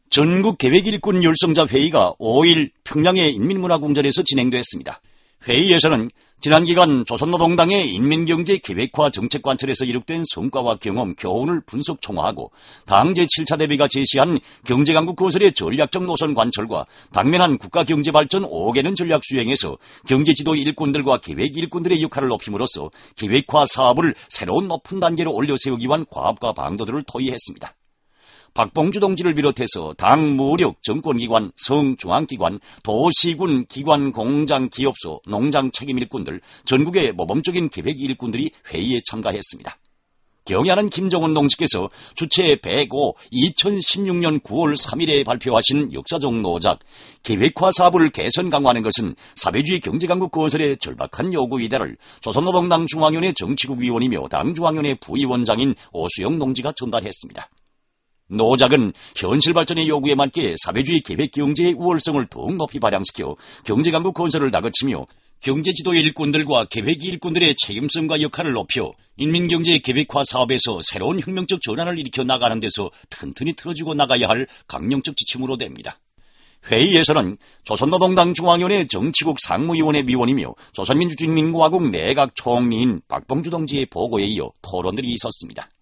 전국계획일꾼 열성자 회의가 5일 평양의 인민문화궁전에서 진행됐습니다. 회의에서는 지난 기간 조선노동당의 인민경제 계획화 정책 관철에서 이룩된 성과와 경험, 교훈을 분석 총화하고 당 제7차 대회가 제시한 경제강국 건설의 전략적 노선 관철과 당면한 국가경제발전 5개년 전략 수행에서 경제지도 일꾼들과 계획 일꾼들의 역할을 높임으로써 계획화 사업을 새로운 높은 단계로 올려세우기 위한 과업과 방도들을 토의했습니다. 박봉주 동지를 비롯해서 당, 무력, 정권기관, 성중앙기관, 도시군, 기관, 공장, 기업소, 농장 책임일꾼들, 전국의 모범적인 계획 일꾼들이 회의에 참가했습니다. 경야는 김정은 동지께서 주최 105 2016년 9월 3일에 발표하신 역사적 노작, 계획화 사업을 개선 강화하는 것은 사회주의 경제강국 건설의 절박한 요구이다를 조선노동당 중앙위원회 정치국 위원이며 당 중앙위원회 부위원장인 오수영 동지가 전달했습니다. 노작은 현실 발전의 요구에 맞게 사회주의 계획 경제의 우월성을 더욱 높이 발양시켜 경제강국 건설을 다그치며 경제지도 일꾼들과 계획 일꾼들의 책임성과 역할을 높여 인민경제 계획화 사업에서 새로운 혁명적 전환을 일으켜 나가는 데서 튼튼히 틀어주고 나가야 할 강령적 지침으로 됩니다. 회의에서는 조선노동당 중앙위원회 정치국 상무위원회 위원이며 조선민주주의인민공화국 내각 총리인 박봉주 동지의 보고에 이어 토론들이 있었습니다.